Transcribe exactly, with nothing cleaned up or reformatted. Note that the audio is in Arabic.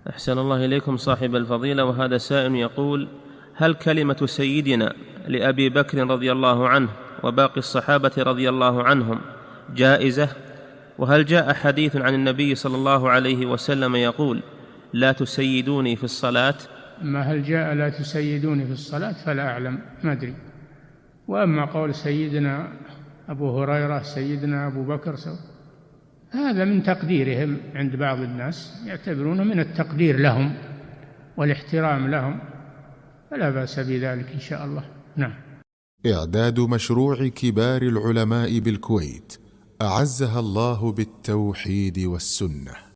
أحسن الله إليكم صاحب الفضيلة. وهذا سائل يقول: هل كلمة سيدنا لأبي بكر رضي الله عنه وباقي الصحابة رضي الله عنهم جائزة؟ وهل جاء حديث عن النبي صلى الله عليه وسلم يقول: لا تسيدوني في الصلاة؟ ما هل جاء لا تسيدوني في الصلاة فلا أعلم، ما أدري. وأما قول سيدنا أبو هريرة سيدنا أبو بكر سو هذا من تقديرهم عند بعض الناس، يعتبرونه من التقدير لهم والاحترام لهم، فلا بأس بذلك إن شاء الله. نعم. إعداد مشروع كبار العلماء بالكويت أعزها الله بالتوحيد والسنة.